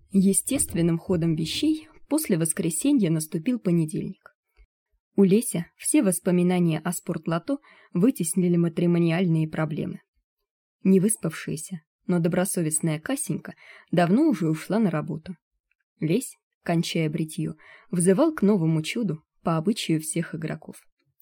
Естественным ходом вещей после воскресенья наступил понедельник. У Леся все воспоминания о спортлото вытеснили матримониальные проблемы. Невыспавшаяся, но добросовестная Касенька давно уже ушла на работу. Лесь, кончая бритье, взывал к новому чуду по обычаю всех игроков.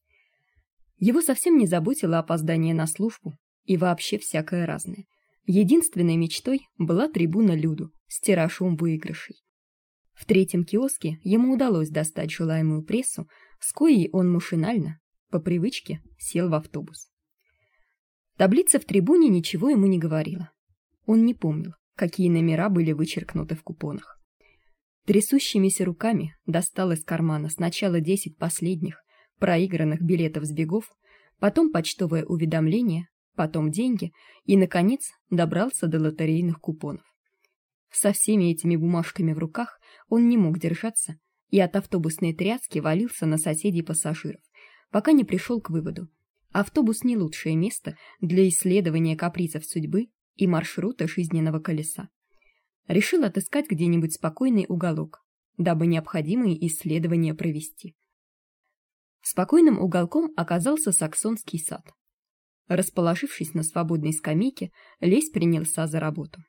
Его совсем не заботило опоздание на службу и вообще всякое разное. Единственной мечтой была трибуна Люду с тиражом выигрышей. В третьем киоске ему удалось достать желаемую прессу, с коей он машинально, по привычке, сел в автобус. Таблица в трибуне ничего ему не говорила. Он не помнил, какие номера были вычеркнуты в купонах. Трясущимися руками достал из кармана сначала 10 последних проигранных билетов с бегов, потом почтовое уведомление, потом деньги и, наконец, добрался до лотерейных купонов. Со всеми этими бумажками в руках он не мог держаться и от автобусной тряски валился на соседей пассажиров, пока не пришел к выводу: автобус не лучшее место для исследования капризов судьбы и маршрута жизненного колеса. Решил отыскать где-нибудь спокойный уголок, дабы необходимые исследования провести. Спокойным уголком оказался Саксонский сад. Расположившись на свободной скамейке, Лесь принялся за работу.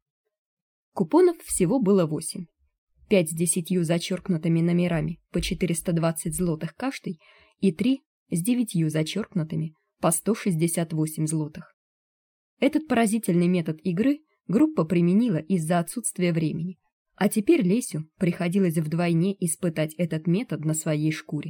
Купонов всего было 8. 5 с 10 зачеркнутыми номерами по 420 злотых каждый и 3 с 9 зачеркнутыми по 168 злотых. Этот поразительный метод игры группа применила из-за отсутствия времени, а теперь Лесю приходилось вдвойне испытать этот метод на своей шкуре.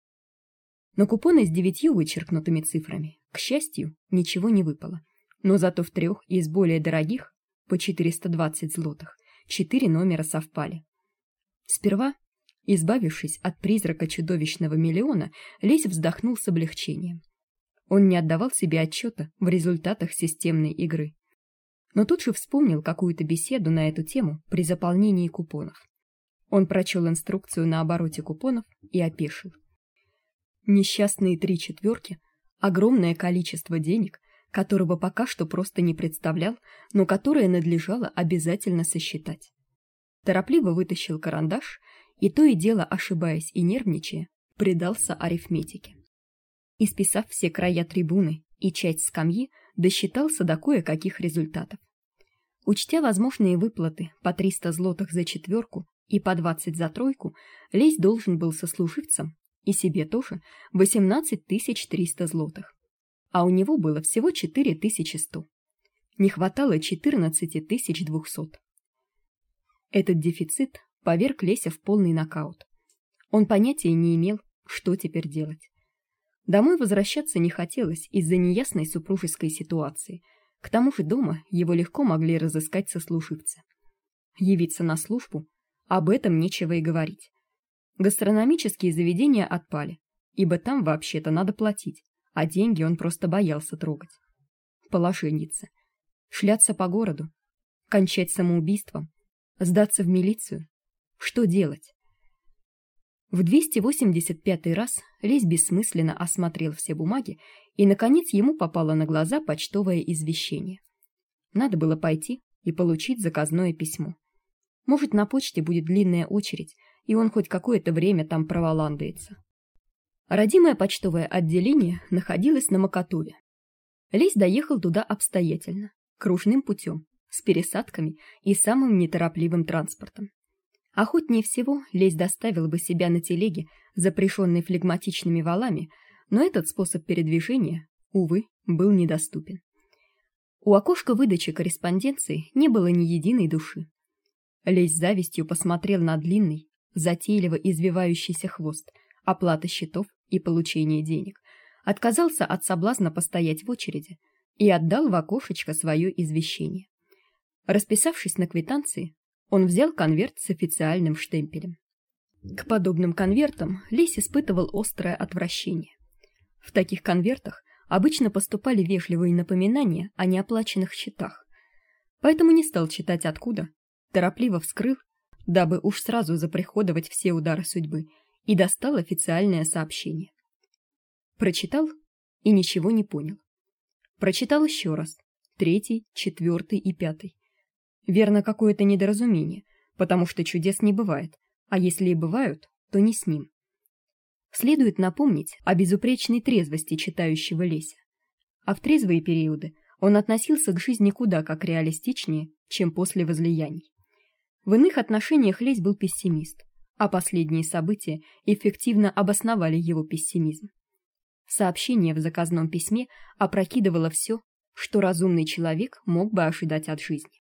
На купоны с 9 вычеркнутыми цифрами, к счастью, ничего не выпало, но зато в 3 из более дорогих, по 420 злотых, 4 номера совпали. Сперва, избавившись от призрака чудовищного миллиона, Лесь вздохнул с облегчением. Он не отдавал себе отчета в результатах системной игры. Но тут же вспомнил какую-то беседу на эту тему при заполнении купонов. Он прочел инструкцию на обороте купонов и опешил. Несчастные 3 четверки, огромное количество денег, которого пока что просто не представлял, но которое надлежало обязательно сосчитать. Торопливо вытащил карандаш и, то и дело ошибаясь и нервничая, предался арифметике. Исписав все края трибуны и часть скамьи, досчитался до кое-каких результатов. Учтя возможные выплаты по 300 злотых за четверку и по 20 за тройку, Лесь должен был сослуживцам и себе тоже 18 300 злотых, а у него было всего 4100. Не хватало 14 200. Этот дефицит поверг Леся в полный нокаут. Он понятия не имел, что теперь делать. Домой возвращаться не хотелось из-за неясной супружеской ситуации. К тому же дома его легко могли разыскать сослуживцы. Явиться на службу — об этом нечего и говорить. Гастрономические заведения отпали, ибо там вообще-то надо платить, а деньги он просто боялся трогать. Положенница. Шляться по городу, кончать самоубийством, сдаться в милицию. Что делать? В 285 раз Лесь бессмысленно осмотрел все бумаги, и наконец ему попало на глаза почтовое извещение. Надо было пойти и получить заказное письмо. Может, на почте будет длинная очередь, и он хоть какое-то время там проволандается. Родимое почтовое отделение находилось на Макатове. Лесь доехал туда обстоятельно, кружным путем, с пересадками и самым неторопливым транспортом. Охотнее всего Лесь доставил бы себя на телеге, запряженной флегматичными валами, но этот способ передвижения, увы, был недоступен. У окошка выдачи корреспонденции не было ни единой души. Лесь с завистью посмотрел на длинный, затейливо извивающийся хвост, оплата счетов и получение денег, отказался от соблазна постоять в очереди и отдал в окошечко свое извещение. Расписавшись на квитанции, он взял конверт с официальным штемпелем. К подобным конвертам Лесь испытывал острое отвращение. В таких конвертах обычно поступали вежливые напоминания о неоплаченных счетах, поэтому не стал читать откуда, торопливо вскрыл, дабы уж сразу заприходовать все удары судьбы, и достал официальное сообщение. Прочитал и ничего не понял. Прочитал еще раз, 3, 4 и 5. Верно, какое-то недоразумение, потому что чудес не бывает, а если и бывают, то не с ним. Следует напомнить о безупречной трезвости читающего Леся. А в трезвые периоды он относился к жизни куда как реалистичнее, чем после возлияний. В иных отношениях Лесь был пессимист, а последние события эффективно обосновали его пессимизм. Сообщение в заказном письме опрокидывало все, что разумный человек мог бы ожидать от жизни.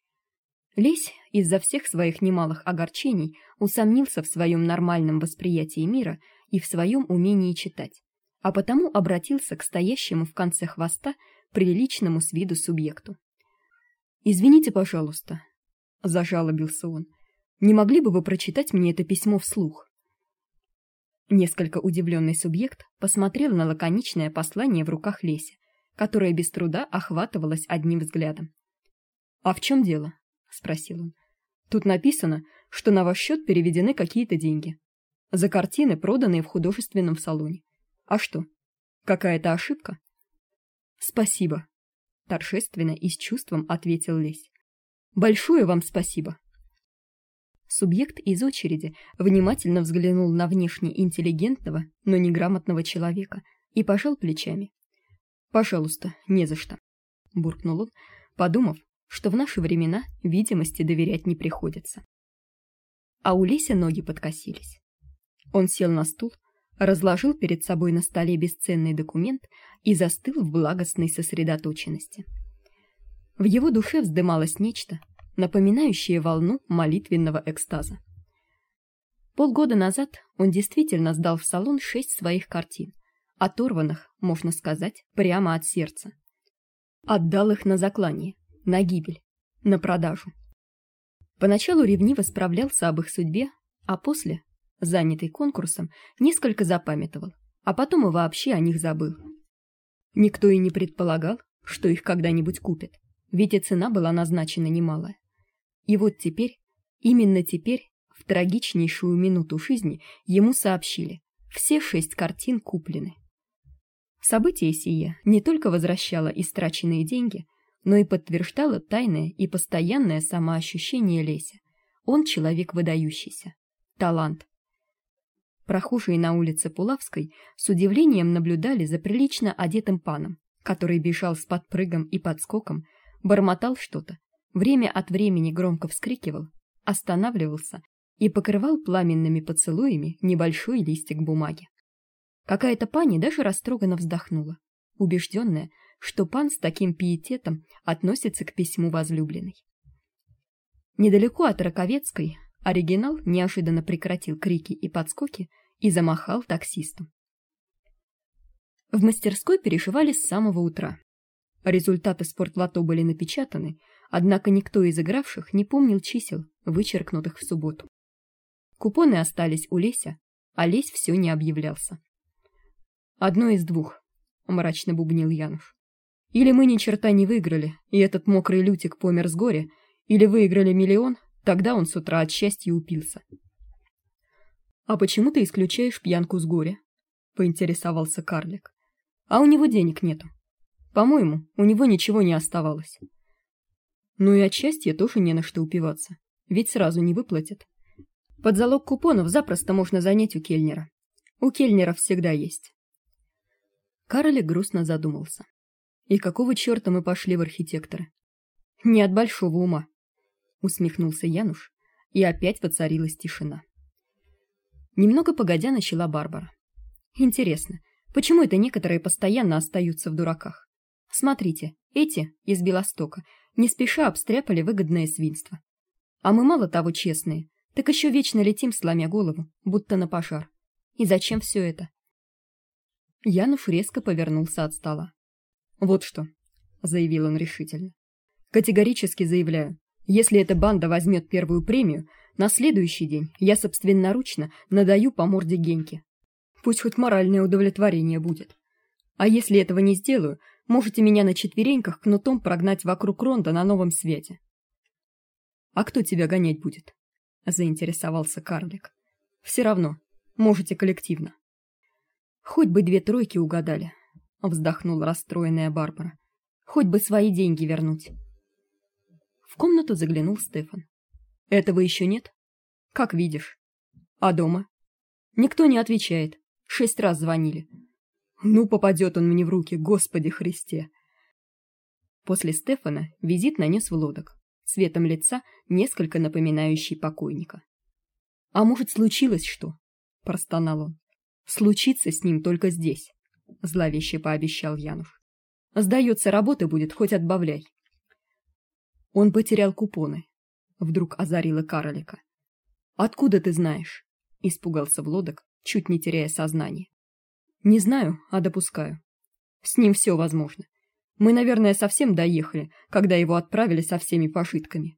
Лесь из-за всех своих немалых огорчений усомнился в своем нормальном восприятии мира и в своем умении читать, а потому обратился к стоящему в конце хвоста приличному с виду субъекту. «Извините, пожалуйста», — зажалобился он, — «не могли бы вы прочитать мне это письмо вслух?» Несколько удивленный субъект посмотрел на лаконичное послание в руках Леся, которое без труда охватывалось одним взглядом. «А в чем дело?» — спросил он. «Тут написано, что на ваш счет переведены какие-то деньги. За картины, проданные в художественном салоне. А что, какая-то ошибка?» «Спасибо», — торжественно и с чувством ответил Лесь. «Большое вам спасибо». Субъект из очереди внимательно взглянул на внешне интеллигентного, но неграмотного человека и пожал плечами. «Пожалуйста, не за что», — буркнул он, подумав, что в наши времена видимости доверять не приходится. А у Леся ноги подкосились. Он сел на стул, разложил перед собой на столе бесценный документ и застыл в благостной сосредоточенности. В его душе вздымалось нечто, напоминающее волну молитвенного экстаза. Полгода назад он действительно сдал в салон 6 своих картин, оторванных, можно сказать, прямо от сердца. Отдал их на заклание, на гибель, на продажу. Поначалу ревниво справлялся об их судьбе, а после, занятый конкурсом, несколько запамятовал, а потом и вообще о них забыл. Никто и не предполагал, что их когда-нибудь купят, ведь и цена была назначена немалая. И вот теперь, именно теперь, в трагичнейшую минуту жизни ему сообщили: все 6 картин куплены. Событие сие не только возвращало истраченные деньги, но и подтверждало тайное и постоянное самоощущение Леся. Он человек выдающийся, талант. Прохожие на улице Пулавской с удивлением наблюдали за прилично одетым паном, который бежал с подпрыгом и подскоком, бормотал что-то, время от времени громко вскрикивал, останавливался и покрывал пламенными поцелуями небольшой листик бумаги. Какая-то пани даже растроганно вздохнула, убежденная, что пан с таким пиететом относится к письму возлюбленной. Недалеко от Раковецкой оригинал неожиданно прекратил крики и подскоки и замахал таксисту. В мастерской перешивали с самого утра. Результаты спортлото были напечатаны, однако никто из игравших не помнил чисел, вычеркнутых в субботу. Купоны остались у Леся, а Лесь все не объявлялся. «Одно из двух», — мрачно бубнил Януш. «Или мы ни черта не выиграли, и этот мокрый лютик помер с горя, или выиграли миллион, тогда он с утра от счастья упился». «А почему ты исключаешь пьянку с горя?» — поинтересовался карлик. «А у него денег нету. По-моему, у него ничего не оставалось». «Ну и от счастья тоже не на что упиваться, ведь сразу не выплатят. Под залог купонов запросто можно занять у кельнера. У кельнера всегда есть». Карлик грустно задумался. «И какого черта мы пошли в архитекторы?» «Не от большого ума», — усмехнулся Януш, и опять воцарилась тишина. Немного погодя начала Барбара. «Интересно, почему это некоторые постоянно остаются в дураках? Смотрите, эти из Белостока не спеша обстряпали выгодное свинство. А мы мало того честные, так еще вечно летим, сломя голову, будто на пожар. И зачем все это?» Януш резко повернулся от стола. «Вот что», — заявил он решительно. «Категорически заявляю, если эта банда возьмет первую премию, на следующий день я собственноручно надаю по морде Геньке. Пусть хоть моральное удовлетворение будет. А если этого не сделаю, можете меня на четвереньках кнутом прогнать вокруг ронда на новом свете». «А кто тебя гонять будет?» — заинтересовался карлик. «Все равно, можете коллективно». «Хоть бы 2 тройки угадали», — вздохнула расстроенная Барбара. «Хоть бы свои деньги вернуть». В комнату заглянул Стефан. Этого еще нет? Как видишь. А дома? Никто не отвечает. 6 раз звонили. Ну, попадет он мне в руки, Господи Христе. После Стефана визит нанес Влодок, цветом лица несколько напоминающий покойника. А может, случилось что? Простонал он. Случится с ним только здесь, зловеще пообещал Януш. Сдается, работы будет хоть отбавляй. Он потерял купоны. Вдруг озарило Карлика. Откуда ты знаешь? Испугался Влодок, чуть не теряя сознание. Не знаю, а допускаю. С ним все возможно. Мы, наверное, совсем доехали, когда его отправили со всеми пошитками.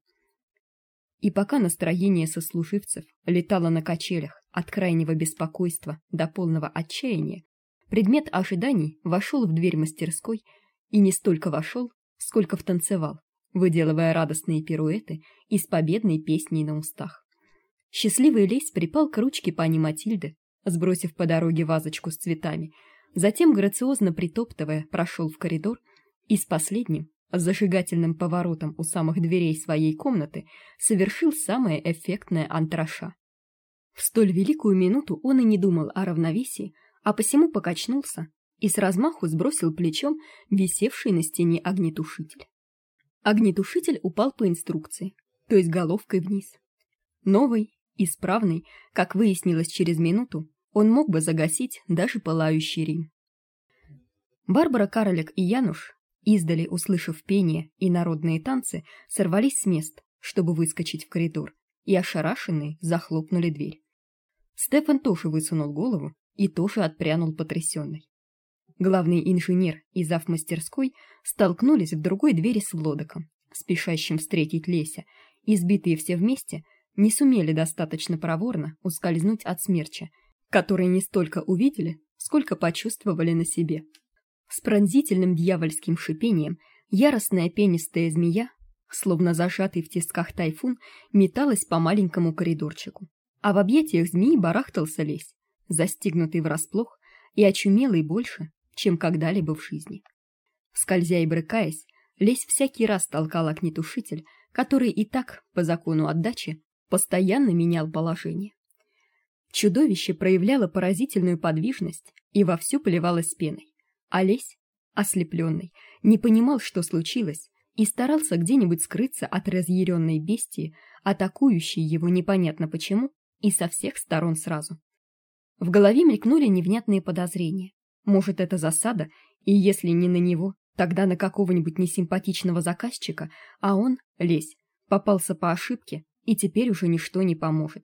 И пока настроение сослуживцев летало на качелях от крайнего беспокойства до полного отчаяния, предмет ожиданий вошел в дверь мастерской и не столько вошел, сколько втанцевал, выделывая радостные пируэты и с победной песней на устах. Счастливый Лесь припал к ручке пани Матильды, сбросив по дороге вазочку с цветами, затем, грациозно притоптывая, прошел в коридор и с последним, с зажигательным поворотом у самых дверей своей комнаты, совершил самое эффектное антраша. В столь великую минуту он и не думал о равновесии, а посему покачнулся и с размаху сбросил плечом висевший на стене огнетушитель. Огнетушитель упал по инструкции, то есть головкой вниз. Новый, исправный, как выяснилось через минуту, он мог бы загасить даже пылающий Рим. Барбара, Карлик и Януш, издали услышав пение и народные танцы, сорвались с мест, чтобы выскочить в коридор, и ошарашенные захлопнули дверь. Стефан тоже высунул голову и тоже отпрянул потрясенный. Главный инженер и зав мастерской столкнулись в другой двери с Влодоком, спешащим встретить Леся, и сбитые все вместе не сумели достаточно проворно ускользнуть от смерча, который не столько увидели, сколько почувствовали на себе. С пронзительным дьявольским шипением яростная пенистая змея, словно зажатый в тисках тайфун, металась по маленькому коридорчику, а в объятиях змеи барахтался Лесь, застигнутый врасплох и очумелый больше, чем когда-либо в жизни. Скользя и брыкаясь, Лесь всякий раз толкал огнетушитель, который и так, по закону отдачи, постоянно менял положение. Чудовище проявляло поразительную подвижность и вовсю поливалось пеной, а Лесь, ослепленный, не понимал, что случилось, и старался где-нибудь скрыться от разъяренной бестии, атакующей его непонятно почему и со всех сторон сразу. В голове мелькнули невнятные подозрения. Может, это засада, и если не на него, тогда на какого-нибудь несимпатичного заказчика, а он, Лесь, попался по ошибке, и теперь уже ничто не поможет.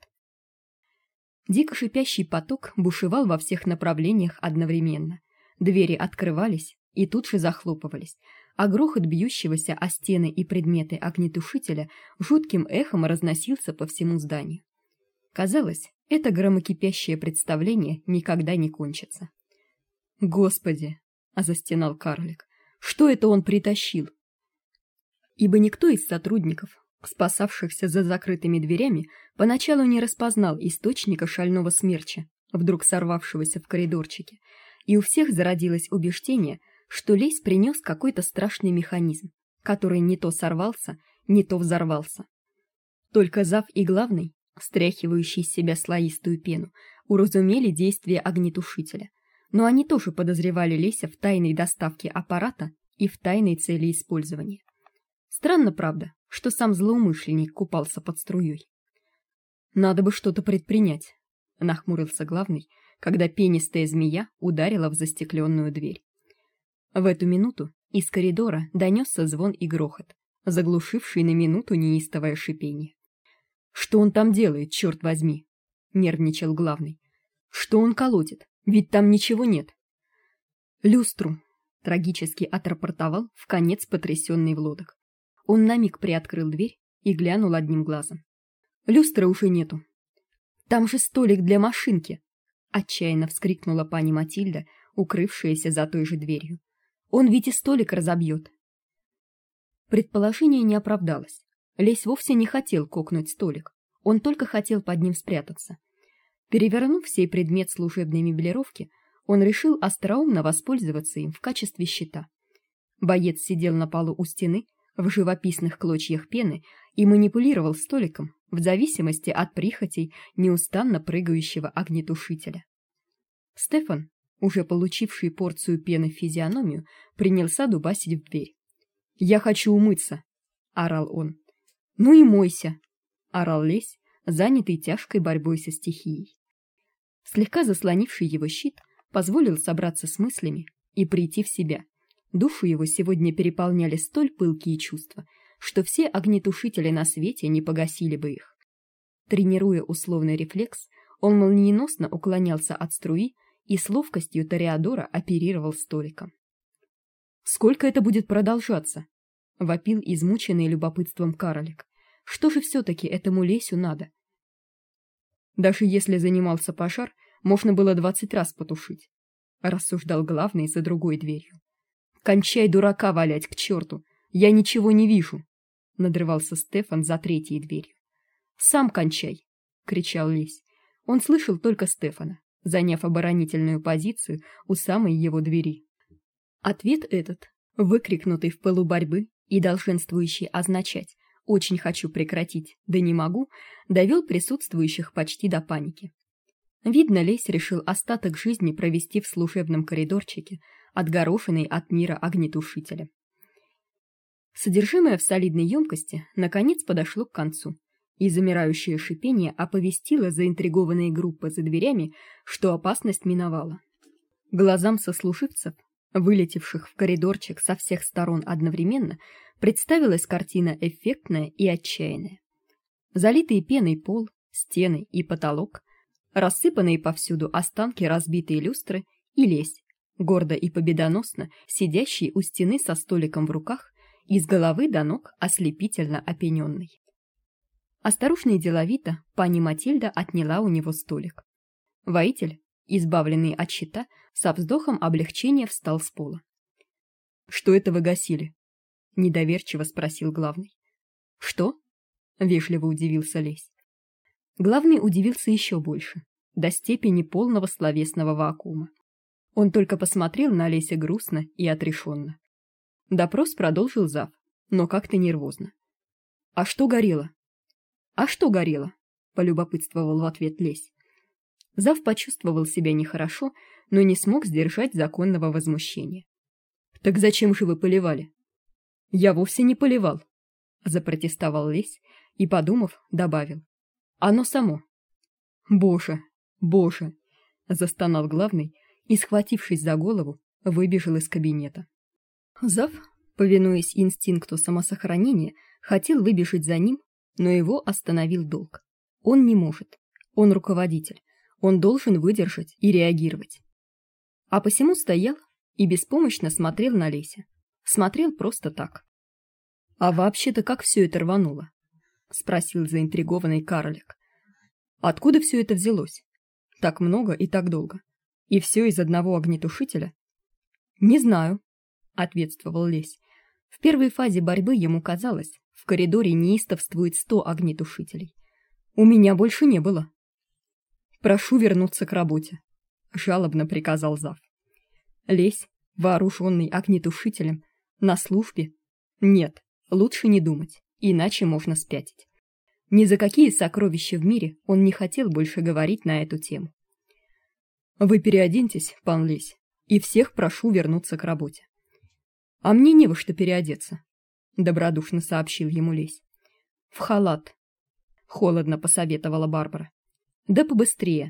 Дико шипящий поток бушевал во всех направлениях одновременно. Двери открывались и тут же захлопывались, а грохот бьющегося о стены и предметы огнетушителя жутким эхом разносился по всему зданию. Казалось, это громокипящее представление никогда не кончится. «Господи!» — застенал Карлик. «Что это он притащил?» Ибо никто из сотрудников, спасавшихся за закрытыми дверями, поначалу не распознал источника шального смерча, вдруг сорвавшегося в коридорчике, и у всех зародилось убеждение, что Лесь принес какой-то страшный механизм, который не то сорвался, не то взорвался. Только зав и главный, стряхивающий с себя слоистую пену, уразумели действие огнетушителя, но они тоже подозревали Леся в тайной доставке аппарата и в тайной цели использования. Странно, правда, что сам злоумышленник купался под струей. «Надо бы что-то предпринять», — нахмурился главный, когда пенистая змея ударила в застекленную дверь. В эту минуту из коридора донесся звон и грохот, заглушивший на минуту неистовое шипение. «Что он там делает, черт возьми?» — нервничал главный. «Что он колотит? Ведь там ничего нет». «Люстру», — трагически отрапортовал вконец потрясенный Влодок. Он на миг приоткрыл дверь и глянул одним глазом. «Люстры уже нету». «Там же столик для машинки!» — отчаянно вскрикнула пани Матильда, укрывшаяся за той же дверью. «Он ведь и столик разобьет!» Предположение не оправдалось. Лесь вовсе не хотел кокнуть столик, он только хотел под ним спрятаться. Перевернув сей предмет служебной меблировки, он решил остроумно воспользоваться им в качестве щита. Боец сидел на полу у стены, в живописных клочьях пены, и манипулировал столиком, в зависимости от прихотей неустанно прыгающего огнетушителя. Стефан, уже получивший порцию пены в физиономию, принялся дубасить в дверь. «Я хочу умыться!» — орал он. «Ну и мойся!» — орал Лесь, занятый тяжкой борьбой со стихией. Слегка заслонивший его щит позволил собраться с мыслями и прийти в себя. Душу его сегодня переполняли столь пылкие чувства, что все огнетушители на свете не погасили бы их. Тренируя условный рефлекс, он молниеносно уклонялся от струи и с ловкостью тореадора оперировал столиком. «Сколько это будет продолжаться?» — вопил измученный любопытством карлик. «Что же все-таки этому Лесю надо?» «Даже если занимался пожар, можно было 20 раз потушить», — рассуждал главный за другой дверью. «Кончай дурака валять, к черту! Я ничего не вижу!» — надрывался Стефан за третьей дверью. «Сам кончай!» — кричал Лесь. Он слышал только Стефана, заняв оборонительную позицию у самой его двери. Ответ этот, выкрикнутый в пылу борьбы и долженствующий означать «очень хочу прекратить, да не могу», довел присутствующих почти до паники. Видно, Лесь решил остаток жизни провести в служебном коридорчике, отгороженный от мира огнетушителя. Содержимое в солидной емкости наконец подошло к концу, и замирающее шипение оповестило заинтригованные группы за дверями, что опасность миновала. Глазам сослуживцев, вылетевших в коридорчик со всех сторон одновременно, представилась картина эффектная и отчаянная. Залитые пеной пол, стены и потолок, рассыпанные повсюду останки разбитой люстры и Лесь, гордо и победоносно сидящий у стены со столиком в руках и с головы до ног ослепительно опьяненный. Осторожно и деловито пани Матильда отняла у него столик. Воитель, избавленный от щита, со вздохом облегчения встал с пола. «Что это вы гасили?» — недоверчиво спросил главный. «Что?» — вежливо удивился Лесь. Главный удивился еще больше, до степени полного словесного вакуума. Он только посмотрел на Леся грустно и отрешенно. Допрос продолжил зав, но как-то нервозно. «А что горело?» «А что горело?» — полюбопытствовал в ответ Лесь. Зав почувствовал себя нехорошо, но не смог сдержать законного возмущения. «Так зачем же вы поливали?» «Я вовсе не поливал», — запротестовал Лесь и, подумав, добавил. «Оно само». «Боже, боже!» — застонал главный и, схватившись за голову, выбежал из кабинета. Зав, повинуясь инстинкту самосохранения, хотел выбежать за ним, но его остановил долг. Он не может. Он руководитель. Он должен выдержать и реагировать. А посему стоял и беспомощно смотрел на Леся. Смотрел просто так. «А вообще-то как все это рвануло?» — спросил заинтригованный карлик. «Откуда все это взялось? Так много и так долго. И все из одного огнетушителя?» «Не знаю», — ответствовал Лесь. В первой фазе борьбы ему казалось, в коридоре неистовствует 100 огнетушителей. У меня больше не было. «Прошу вернуться к работе», — жалобно приказал зав. Лесь, вооруженный огнетушителем, на службе? Нет, лучше не думать, иначе можно спятить. Ни за какие сокровища в мире он не хотел больше говорить на эту тему. «Вы переоденьтесь, пан Лесь, и всех прошу вернуться к работе». «А мне не во что переодеться», — добродушно сообщил ему Лесь. «В халат», — холодно посоветовала Барбара. «Да побыстрее».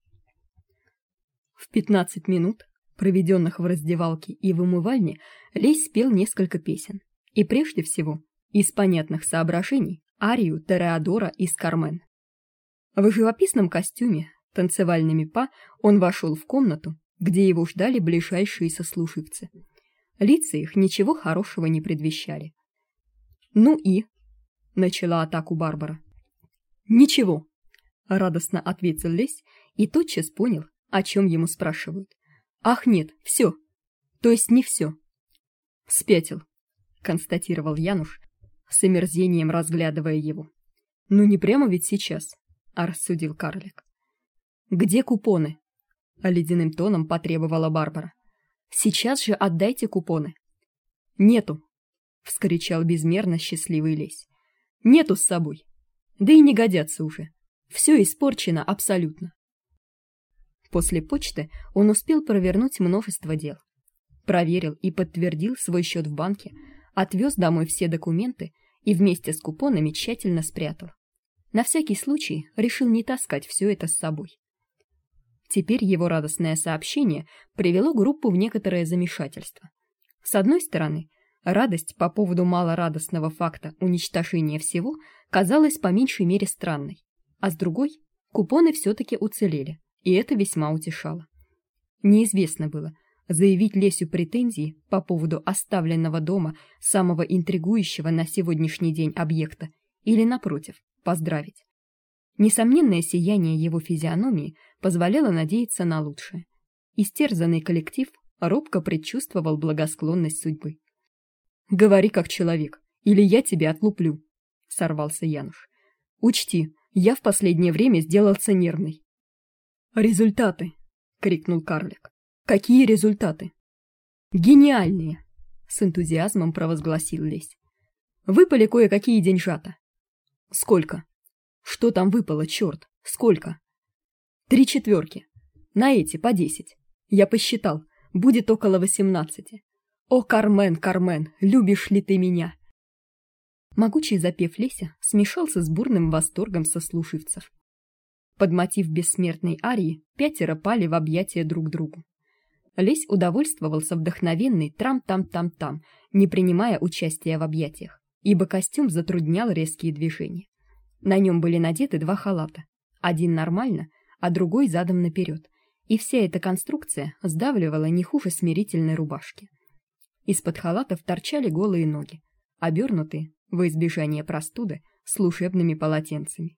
В 15 минут, проведенных в раздевалке и в умывальне, Лесь спел несколько песен. И прежде всего, из понятных соображений, арию Тореадора из «Кармен». В живописном костюме, танцевальными па, он вошел в комнату, где его ждали ближайшие сослуживцы. Лица их ничего хорошего не предвещали. «Ну и?» — начала атаку Барбара. «Ничего», — радостно ответил Лесь и тотчас понял, о чем ему спрашивают. «Ах, нет, все. То есть не все». «Спятил», — констатировал Януш, с омерзением разглядывая его. «Ну не прямо ведь сейчас», — рассудил карлик. «Где купоны?» — ледяным тоном потребовала Барбара. «Сейчас же отдайте купоны». «Нету», — вскричал безмерно счастливый Лесь. «Нету с собой. Да и не годятся уже. Все испорчено абсолютно. После почты он успел провернуть множество дел. Проверил и подтвердил свой счет в банке, отвез домой все документы и вместе с купонами тщательно спрятал. На всякий случай решил не таскать все это с собой. Теперь его радостное сообщение привело группу в некоторое замешательство. С одной стороны, радость по поводу малорадостного факта уничтожения всего казалась по меньшей мере странной, а с другой, купоны все-таки уцелели, и это весьма утешало. Неизвестно было, заявить Лесю претензии по поводу оставленного дома самого интригующего на сегодняшний день объекта или, напротив, поздравить. Несомненное сияние его физиономии позволяло надеяться на лучшее. Истерзанный коллектив робко предчувствовал благосклонность судьбы. «Говори как человек, или я тебя отлуплю», — сорвался Януш. «Учти, я в последнее время сделался нервный». «Результаты!» — крикнул карлик. «Какие результаты?» «Гениальные!» — с энтузиазмом провозгласил Лесь. «Выпали кое-какие деньжата». «Сколько?» «Что там выпало, черт? Сколько?» 3 четверки. На эти по 10. Я посчитал, будет около 18. О, Кармен, Кармен, любишь ли ты меня?» Могучий запев Леся смешался с бурным восторгом сослушивцев. Под мотив бессмертной арии 5 пали в объятия друг другу. Лесь удовольствовался вдохновенной трам-там-там-там, не принимая участия в объятиях, ибо костюм затруднял резкие движения. На нем были надеты 2 халата, один нормально, а другой задом наперед, и вся эта конструкция сдавливала не хуже смирительной рубашки. Из-под халатов торчали голые ноги, обернутые, во избежание простуды, служебными полотенцами.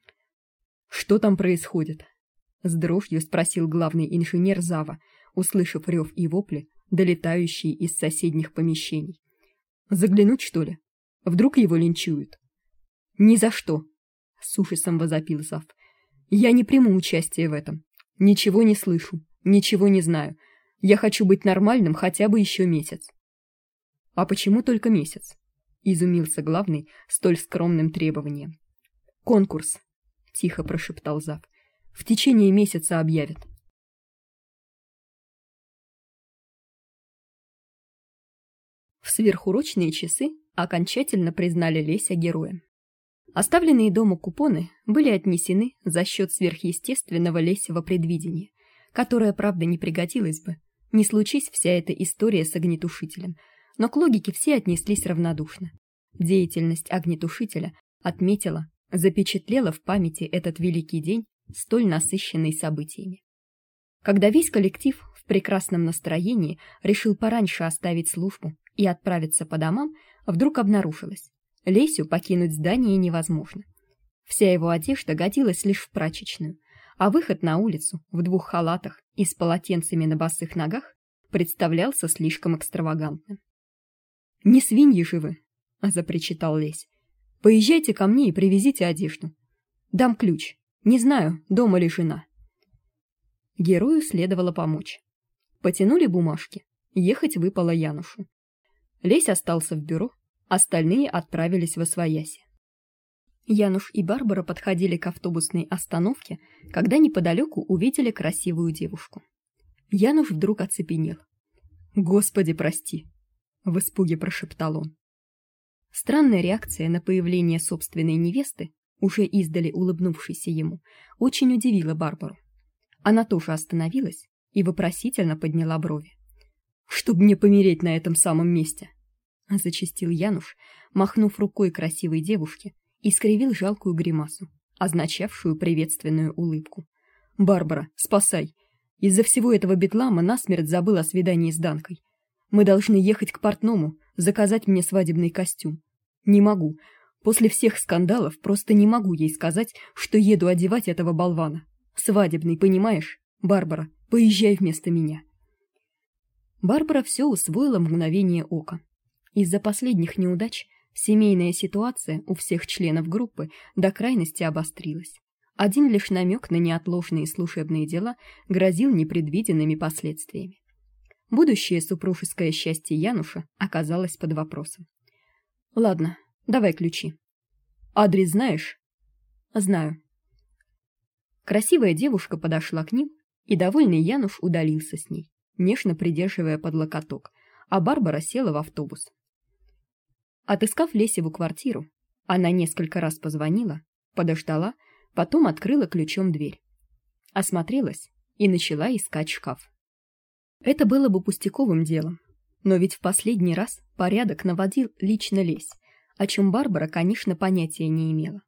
«Что там происходит?» — с дрожью спросил главный инженер Зава, услышав рев и вопли, долетающие из соседних помещений. «Заглянуть, что ли? Вдруг его линчуют?» «Ни за что!» — с ужасом возопил Зав. «Я не приму участия в этом. Ничего не слышу, ничего не знаю. Я хочу быть нормальным хотя бы еще месяц». «А почему только месяц?» — изумился главный столь скромным требованием. «Конкурс», — тихо прошептал Зав. «В течение месяца объявят». В сверхурочные часы окончательно признали Леся героем. Оставленные дома купоны были отнесены за счет сверхъестественного Лесева предвидения, которое, правда, не пригодилось бы, не случись вся эта история с огнетушителем, но к логике все отнеслись равнодушно. Деятельность огнетушителя отметила, запечатлела в памяти этот великий день, столь насыщенный событиями. Когда весь коллектив в прекрасном настроении решил пораньше оставить службу и отправиться по домам, вдруг обнаружилось: Лесю покинуть здание невозможно. Вся его одежда годилась лишь в прачечную, а выход на улицу в 2 халатах и с полотенцами на босых ногах представлялся слишком экстравагантным. «Не свиньи же вы!» — запричитал Лесь. «Поезжайте ко мне и привезите одежду. Дам ключ. Не знаю, дома ли жена». Герою следовало помочь. Потянули бумажки. Ехать выпало Янушу. Лесь остался в бюро, остальные отправились восвояси. Януш и Барбара подходили к автобусной остановке, когда неподалеку увидели красивую девушку. Януш вдруг оцепенел. «Господи, прости!» — в испуге прошептал он. Странная реакция на появление собственной невесты, уже издали улыбнувшейся ему, очень удивила Барбару. Она тоже остановилась и вопросительно подняла брови. «Чтоб мне помереть на этом самом месте!» — зачастил Януш, махнув рукой красивой девушке, и скривил жалкую гримасу, означавшую приветственную улыбку. «Барбара, спасай! Из-за всего этого бедлама насмерть забыл о свидании с Данкой. Мы должны ехать к портному, заказать мне свадебный костюм. Не могу. После всех скандалов просто не могу ей сказать, что еду одевать этого болвана. Свадебный, понимаешь? Барбара, поезжай вместо меня». Барбара все усвоила в мгновение ока. Из-за последних неудач семейная ситуация у всех членов группы до крайности обострилась. Один лишь намек на неотложные служебные дела грозил непредвиденными последствиями. Будущее супружеское счастье Януша оказалось под вопросом. «Ладно, давай ключи». «Адрес знаешь?» Знаю. Красивая девушка подошла к ним, и довольный Януш удалился с ней, нежно придерживая под локоток, а Барбара села в автобус. Отыскав Лесеву квартиру, она несколько раз позвонила, подождала, потом открыла ключом дверь. Осмотрелась и начала искать шкаф. Это было бы пустяковым делом, но ведь в последний раз порядок наводил лично Лесь, о чем Барбара, конечно, понятия не имела.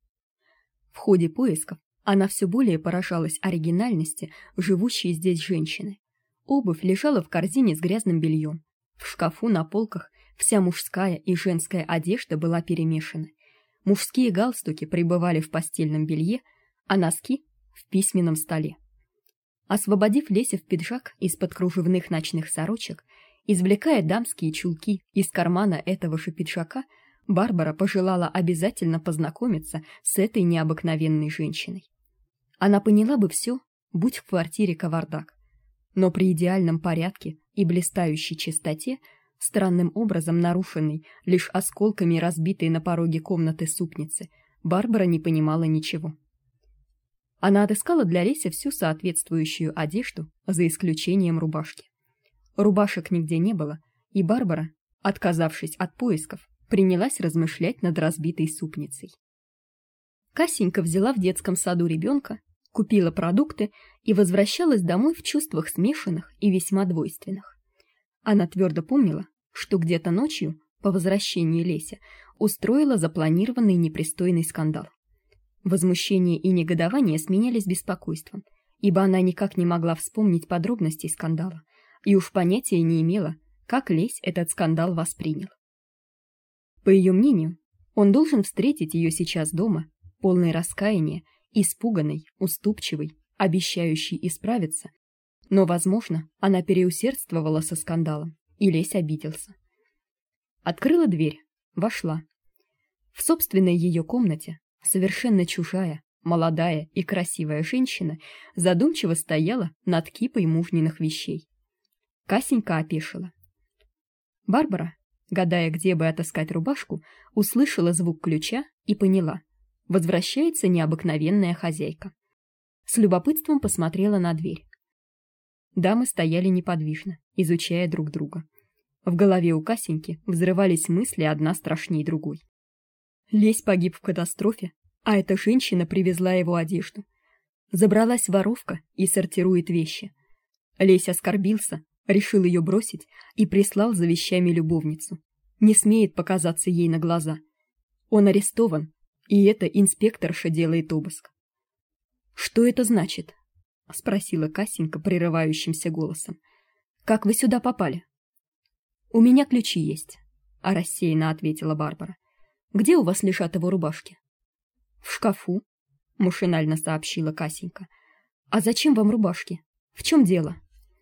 В ходе поисков она все более поражалась оригинальности живущей здесь женщины. Обувь лежала в корзине с грязным бельем. В шкафу на полках вся мужская и женская одежда была перемешана. Мужские галстуки пребывали в постельном белье, а носки в письменном столе. Освободив Лесев пиджак из-под кружевных ночных сорочек, извлекая дамские чулки из кармана этого же пиджака, Барбара пожелала обязательно познакомиться с этой необыкновенной женщиной. Она поняла бы все, будь в квартире кавардак, но при идеальном порядке и блистающей чистоте, странным образом нарушенной лишь осколками разбитой на пороге комнаты супницы, Барбара не понимала ничего. Она отыскала для Леси всю соответствующую одежду, за исключением рубашки. Рубашек нигде не было, и Барбара, отказавшись от поисков, принялась размышлять над разбитой супницей. Касенька взяла в детском саду ребенка, купила продукты и возвращалась домой в чувствах смешанных и весьма двойственных. Она твердо помнила, что где-то ночью, по возвращении Леся, устроила запланированный непристойный скандал. Возмущение и негодование сменялись беспокойством, ибо она никак не могла вспомнить подробностей скандала и уж понятия не имела, как Лесь этот скандал воспринял. По ее мнению, он должен встретить ее сейчас дома, полной раскаяния, испуганной, уступчивой, обещающей исправиться, но, возможно, она переусердствовала со скандалом, и Лесь обиделся. Открыла дверь, вошла. В собственной ее комнате совершенно чужая, молодая и красивая женщина задумчиво стояла над кипой мужниных вещей. Касенька опешила. Барбара, гадая, где бы отыскать рубашку, услышала звук ключа и поняла: возвращается необыкновенная хозяйка. С любопытством посмотрела на дверь. Дамы стояли неподвижно, изучая друг друга. В голове у Касеньки взрывались мысли одна страшней другой. Лесь погиб в катастрофе, а эта женщина привезла его одежду. Забралась воровка и сортирует вещи. Лесь оскорбился, решил ее бросить и прислал за вещами любовницу. Не смеет показаться ей на глаза. Он арестован, и эта инспекторша делает обыск. «Что это значит?» — спросила Касенька прерывающимся голосом. «Как вы сюда попали?» «У меня ключи есть», — рассеянно ответила Барбара. «Где у вас лежат его рубашки?» «В шкафу», — машинально сообщила Касенька. «А зачем вам рубашки? В чем дело?»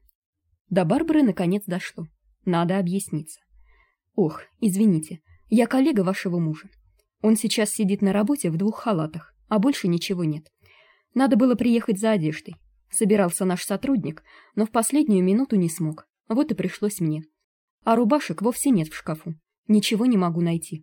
До Барбары наконец дошло. Надо объясниться. «Ох, извините, я коллега вашего мужа. Он сейчас сидит на работе в 2 халатах, а больше ничего нет. Надо было приехать за одеждой. Собирался наш сотрудник, но в последнюю минуту не смог. Вот и пришлось мне. А рубашек вовсе нет в шкафу. Ничего не могу найти».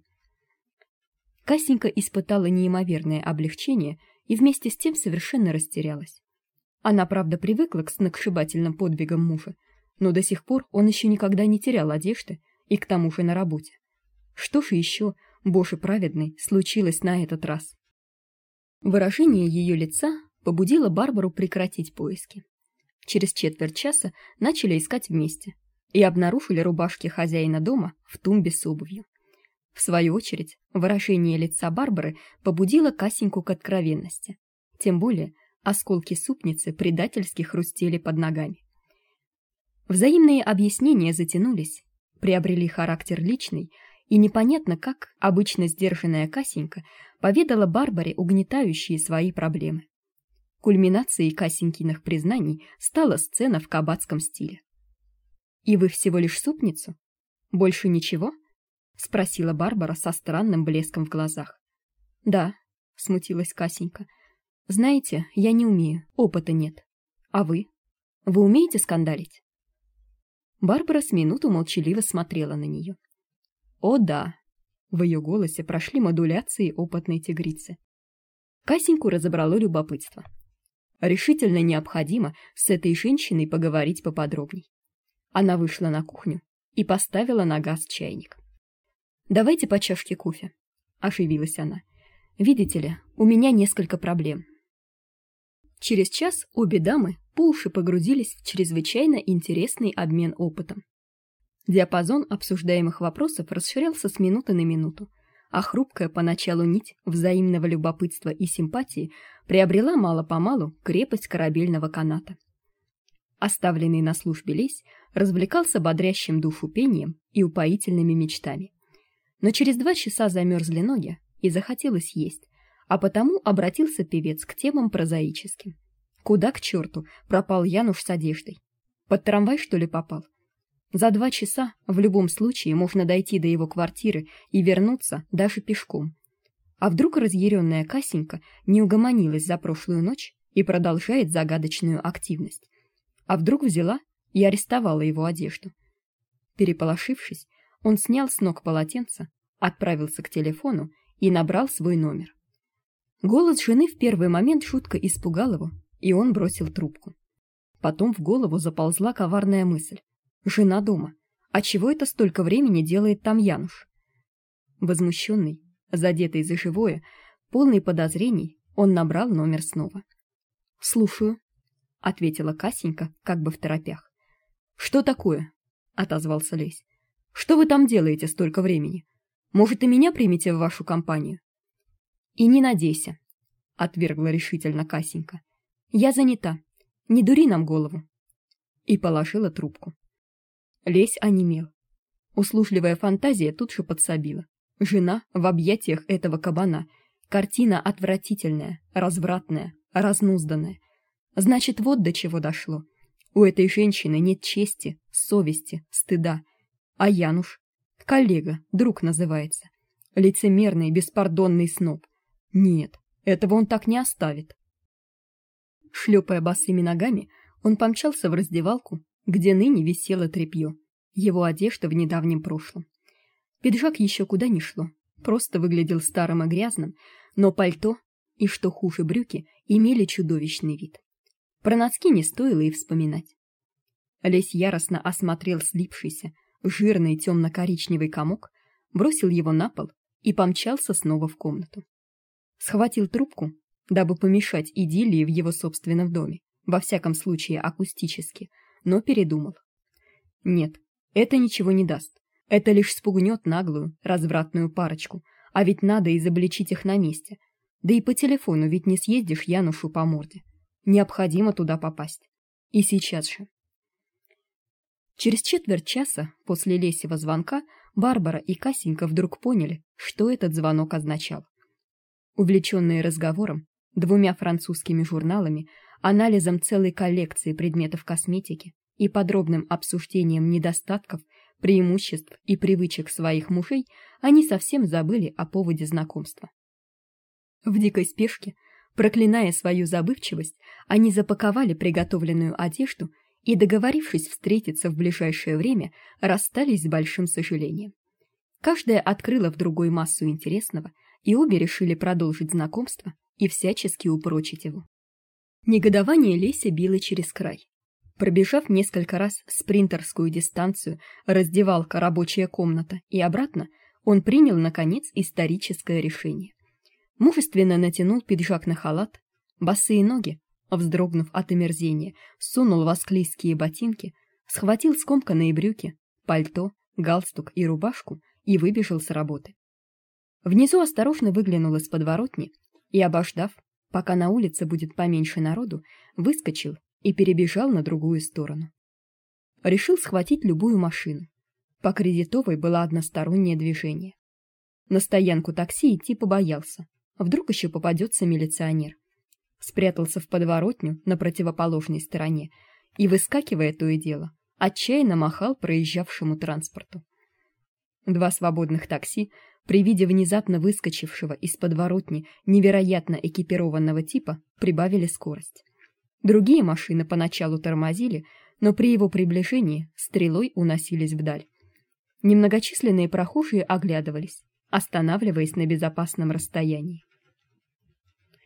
Касенька испытала неимоверное облегчение и вместе с тем совершенно растерялась. Она, правда, привыкла к сногсшибательным подвигам мужа, но до сих пор он еще никогда не терял одежды, и к тому же на работе. Что же еще, Боже праведный, случилось на этот раз? Выражение ее лица побудило Барбару прекратить поиски. Через четверть часа начали искать вместе и обнаружили рубашки хозяина дома в тумбе с обувью. В свою очередь, выражение лица Барбары побудило Касеньку к откровенности. Тем более, осколки супницы предательски хрустели под ногами. Взаимные объяснения затянулись, приобрели характер личный, и непонятно как обычно сдержанная Касенька поведала Барбаре угнетающие свои проблемы. Кульминацией Касенькиных признаний стала сцена в кабацком стиле. «И вы всего лишь супницу? Больше ничего?» — спросила Барбара со странным блеском в глазах. «Да», — смутилась Касенька. «Знаете, я не умею, опыта нет. А вы? Вы умеете скандалить?» Барбара с минуту молчаливо смотрела на нее. «О да!» — в ее голосе прошли модуляции опытной тигрицы. Касеньку разобрало любопытство. Решительно необходимо с этой женщиной поговорить поподробней. Она вышла на кухню и поставила на газ чайник. «Давайте по чашке кофе», — оживилась она. «Видите ли, у меня несколько проблем». Через час обе дамы по уши погрузились в чрезвычайно интересный обмен опытом. Диапазон обсуждаемых вопросов расширялся с минуты на минуту, а хрупкая поначалу нить взаимного любопытства и симпатии приобрела мало-помалу крепость корабельного каната. Оставленный на службе Лесь развлекался бодрящим душу пением и упоительными мечтами. Но через 2 часа замерзли ноги и захотелось есть, а потому обратился певец к темам прозаическим. Куда к черту пропал Януш с одеждой? Под трамвай, что ли, попал? За 2 часа в любом случае можно дойти до его квартиры и вернуться даже пешком. А вдруг разъяренная Касенька не угомонилась за прошлую ночь и продолжает загадочную активность? А вдруг взяла и арестовала его одежду? Переполошившись, он снял с ног полотенце, отправился к телефону и набрал свой номер. Голос жены в первый момент шутко испугал его, и он бросил трубку. Потом в голову заползла коварная мысль: жена дома. А чего это столько времени делает там Януш? Возмущенный, задетый за живое, полный подозрений, он набрал номер снова. «Слушаю», — ответила Касенька, как бы второпях. «Что такое?» — отозвался Лесь. «Что вы там делаете столько времени? Может, и меня примете в вашу компанию?» «И не надейся», — отвергла решительно Касенька. «Я занята. Не дури нам голову». И положила трубку. Лесь онемел. Услужливая фантазия тут же подсобила. Жена в объятиях этого кабана. Картина отвратительная, развратная, разнузданная. Значит, вот до чего дошло. У этой женщины нет чести, совести, стыда. А Януш? Коллега, друг называется. Лицемерный, беспардонный сноб. Нет, этого он так не оставит. Шлепая босыми ногами, он помчался в раздевалку, где ныне висело тряпье, его одежда в недавнем прошлом. Пиджак еще куда ни шло, просто выглядел старым и грязным, но пальто и, что хуже, брюки имели чудовищный вид. Про носки не стоило и вспоминать. Лесь яростно осмотрел слипшийся, жирный темно-коричневый комок, бросил его на пол и помчался снова в комнату. Схватил трубку, дабы помешать идиллии в его собственном доме, во всяком случае акустически, но передумал. Нет, это ничего не даст. Это лишь спугнет наглую, развратную парочку, а ведь надо изобличить их на месте. Да и по телефону ведь не съездишь Янушу по морде. Необходимо туда попасть. И сейчас же. Через четверть часа после Лесева звонка Барбара и Касенька вдруг поняли, что этот звонок означал. Увлеченные разговором, 2 французскими журналами, анализом целой коллекции предметов косметики и подробным обсуждением недостатков, преимуществ и привычек своих мужей, они совсем забыли о поводе знакомства. В дикой спешке, проклиная свою забывчивость, они запаковали приготовленную одежду и, договорившись встретиться в ближайшее время, расстались с большим сожалением. Каждая открыла в другой массу интересного, и обе решили продолжить знакомство и всячески упрочить его. Негодование Леся било через край. Пробежав несколько раз спринтерскую дистанцию раздевалка, рабочая комната и обратно, он принял, наконец, историческое решение. Мужественно натянул пиджак на халат, босые ноги, вздрогнув от омерзения, сунул в асклизские ботинки, схватил скомканные брюки, пальто, галстук и рубашку и выбежал с работы. Внизу осторожно выглянул из подворотни и, обождав, пока на улице будет поменьше народу, выскочил и перебежал на другую сторону. Решил схватить любую машину. По Кредитовой было одностороннее движение. На стоянку такси идти побоялся. Вдруг еще попадется милиционер. Спрятался в подворотню на противоположной стороне и, выскакивая то и дело, отчаянно махал проезжавшему транспорту. 2 свободных такси при виде внезапно выскочившего из подворотни невероятно экипированного типа прибавили скорость. Другие машины поначалу тормозили, но при его приближении стрелой уносились вдаль. Немногочисленные прохожие оглядывались, останавливаясь на безопасном расстоянии.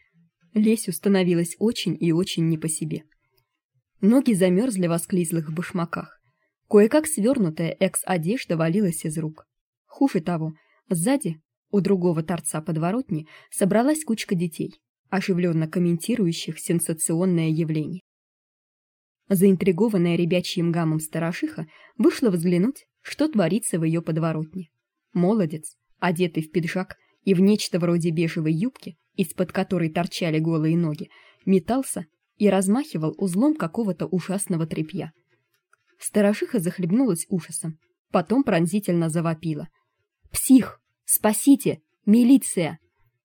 Лесю становилось очень и очень не по себе. Ноги замерзли в осклизлых башмаках. Кое-как свернутая экс-одежда валилась из рук. Хуже того, сзади, у другого торца подворотни, собралась кучка детей, оживленно комментирующих сенсационное явление. Заинтригованная ребячьим гамом сторожиха вышла взглянуть, что творится в ее подворотне. Молодец, одетый в пиджак и в нечто вроде бежевой юбки, из-под которой торчали голые ноги, метался и размахивал узлом какого-то ужасного тряпья. Сторожиха захлебнулась ужасом, потом пронзительно завопила: «Псих! Спасите! Милиция!»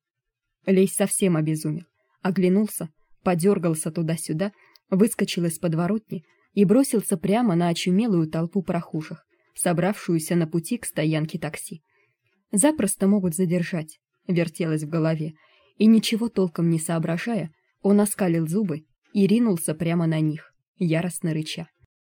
Лесь совсем обезумел, оглянулся, подергался туда-сюда, выскочил из подворотни и бросился прямо на очумелую толпу прохожих, собравшуюся на пути к стоянке такси. Запросто могут задержать, вертелось в голове, и ничего толком не соображая, он оскалил зубы и ринулся прямо на них, яростно рыча.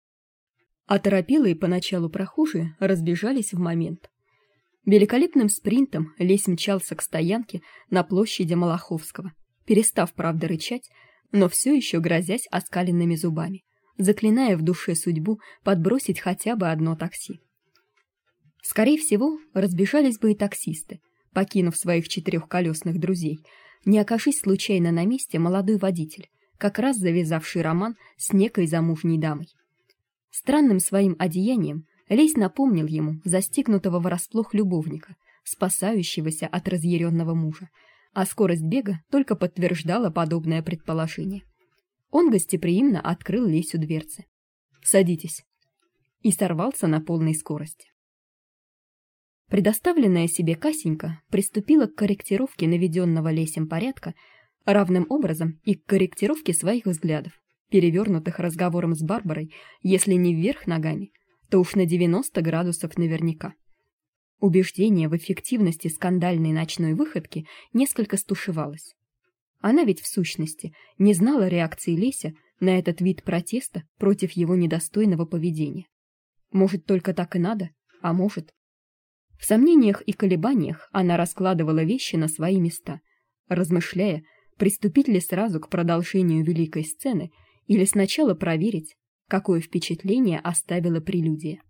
Оторопелые поначалу прохожие разбежались в момент. Великолепным спринтом Лесь мчался к стоянке на площади Малаховского, перестав, правда, рычать, но все еще грозясь оскаленными зубами, заклиная в душе судьбу подбросить хотя бы одно такси. Скорее всего, разбежались бы и таксисты, покинув своих четырехколесных друзей, не окажись случайно на месте молодой водитель, как раз завязавший роман с некой замужней дамой. Странным своим одеянием Лесь напомнил ему застигнутого врасплох любовника, спасающегося от разъяренного мужа, а скорость бега только подтверждала подобное предположение. Он гостеприимно открыл Лесю дверцы. «Садитесь», и сорвался на полной скорости. Предоставленная себе Касенька приступила к корректировке наведенного Лесем порядка, равным образом и к корректировке своих взглядов, перевернутых разговором с Барбарой, если не вверх ногами, то уж на 90 градусов наверняка. Убеждение в эффективности скандальной ночной выходки несколько стушевалось. Она ведь в сущности не знала реакции Леся на этот вид протеста против его недостойного поведения. Может, только так и надо, а может. В сомнениях и колебаниях она раскладывала вещи на свои места, размышляя, приступить ли сразу к продолжению великой сцены или сначала проверить, какое впечатление оставила прелюдия.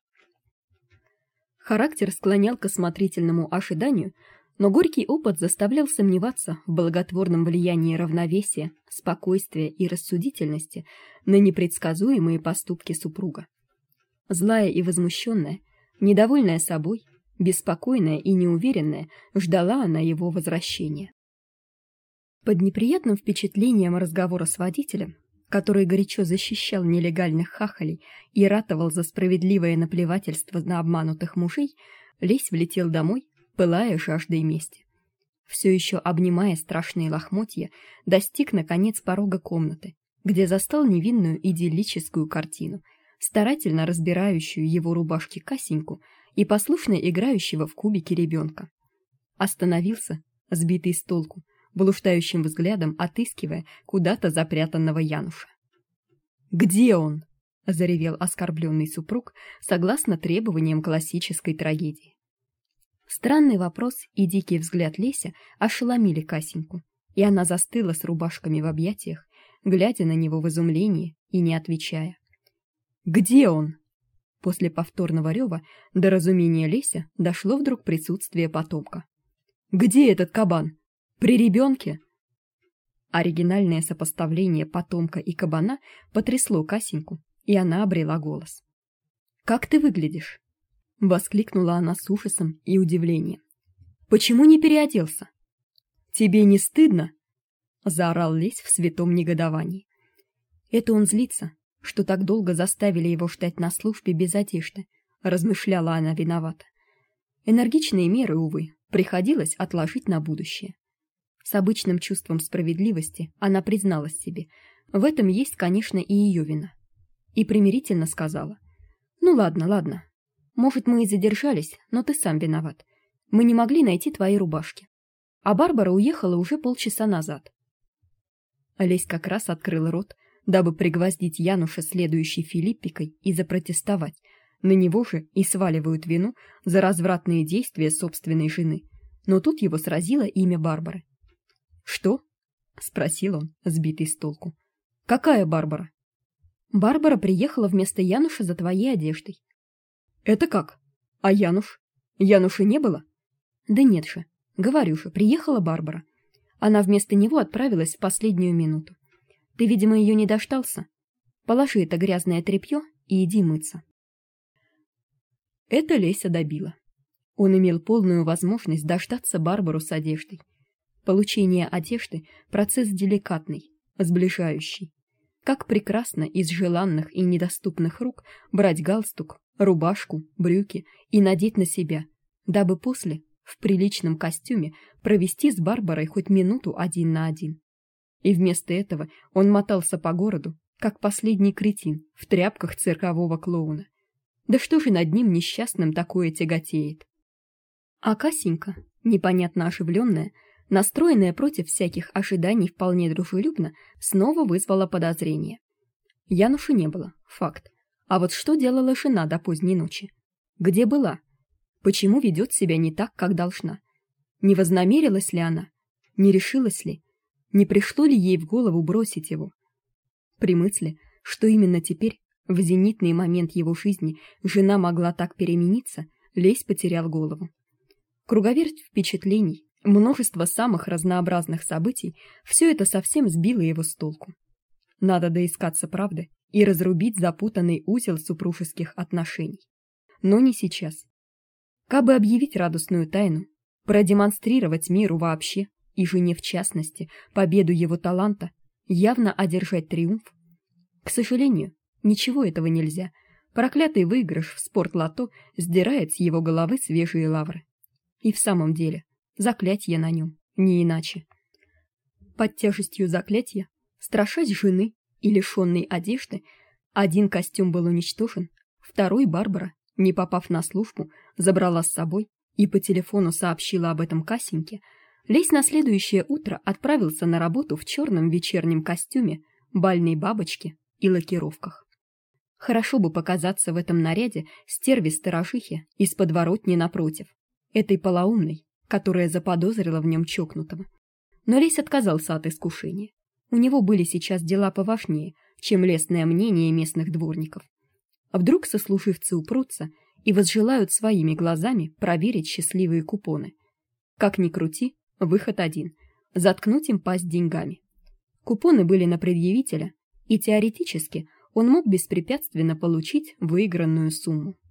Характер склонял к осмотрительному ожиданию, но горький опыт заставлял сомневаться в благотворном влиянии равновесия, спокойствия и рассудительности на непредсказуемые поступки супруга. Злая и возмущенная, недовольная собой, беспокойная и неуверенная, ждала она его возвращения. Под неприятным впечатлением разговора с водителем, который горячо защищал нелегальных хахалей и ратовал за справедливое наплевательство на обманутых мужей, Лесь влетел домой, пылая жаждой мести. Все еще обнимая страшные лохмотья, достиг наконец порога комнаты, где застал невинную идиллическую картину, старательно разбирающую его рубашки Касеньку и послушно играющего в кубики ребенка. Остановился, сбитый с толку, блуждающим взглядом отыскивая куда-то запрятанного Януша. «Где он?» — заревел оскорбленный супруг согласно требованиям классической трагедии. Странный вопрос и дикий взгляд Леся ошеломили Касеньку, и она застыла с рубашками в объятиях, глядя на него в изумлении и не отвечая. «Где он?» После повторного рева до разумения Леся дошло вдруг присутствие потомка. «Где этот кабан? При ребенке?» Оригинальное сопоставление потомка и кабана потрясло Касеньку, и она обрела голос. «Как ты выглядишь?» — воскликнула она с ужасом и удивлением. «Почему не переоделся?» «Тебе не стыдно?» — заорал Лесь в святом негодовании. Это он злится, что так долго заставили его ждать на службе без одежды, размышляла она виновата. Энергичные меры, увы, приходилось отложить на будущее. С обычным чувством справедливости она призналась себе, в этом есть, конечно, и ее вина. И примирительно сказала: «Ну ладно, ладно. Может, мы и задержались, но ты сам виноват. Мы не могли найти твои рубашки. А Барбара уехала уже полчаса назад». Олесь как раз открыл рот, дабы пригвоздить Януша следующей филиппикой и запротестовать. На него же и сваливают вину за развратные действия собственной жены. Но тут его сразило имя Барбары. «Что?» — спросил он, сбитый с толку. Какая Барбара? Барбара приехала вместо Януша за твоей одеждой. Это как? А Януш? Януша не было? Да нет же. Говорю же, приехала Барбара. Она вместо него отправилась в последнюю минуту. Ты, видимо, ее не дождался. Положи это грязное тряпье и иди мыться. Это Леся добила. Он имел полную возможность дождаться Барбару с одеждой. Получение одежды – процесс деликатный, сближающий. Как прекрасно из желанных и недоступных рук брать галстук, рубашку, брюки и надеть на себя, дабы после, в приличном костюме, провести с Барбарой хоть минуту один на один. И вместо этого он мотался по городу, как последний кретин, в тряпках циркового клоуна. Да что же над ним несчастным такое тяготеет? А Касенька, непонятно оживленная, настроенная против всяких ожиданий вполне дружелюбно, снова вызвала подозрение. Януша не было, факт. А вот что делала жена до поздней ночи? Где была? Почему ведет себя не так, как должна? Не вознамерилась ли она? Не решилась ли? Не пришло ли ей в голову бросить его? При мысли, что именно теперь, в зенитный момент его жизни, жена могла так перемениться, Лесь потерял голову. Круговерть впечатлений, множество самых разнообразных событий, все это совсем сбило его с толку. Надо доискаться правды и разрубить запутанный узел супружеских отношений. Но не сейчас. Кабы объявить радостную тайну, продемонстрировать миру вообще и жене в частности победу его таланта, явно одержать триумф. К сожалению, ничего этого нельзя. Проклятый выигрыш в спортлото сдирает с его головы свежие лавры. И в самом деле, заклятье на нем, не иначе. Под тяжестью заклятия, страшась жены и лишенной одежды, один костюм был уничтожен, второй Барбара, не попав на службу, забрала с собой и по телефону сообщила об этом Касеньке. Лесь на следующее утро отправился на работу в черном вечернем костюме, бальной бабочке и лакировках. Хорошо бы показаться в этом наряде стерве-сторожихе из подворотни напротив, этой полоумной, которая заподозрила в нем чокнутого. Но Лесь отказался от искушения. У него были сейчас дела поважнее, чем лестное мнение местных дворников. А вдруг сослуживцы упрутся и возжелают своими глазами проверить счастливые купоны. Как ни крути, выход один – заткнуть им пасть деньгами. Купоны были на предъявителя, и теоретически он мог беспрепятственно получить выигранную сумму.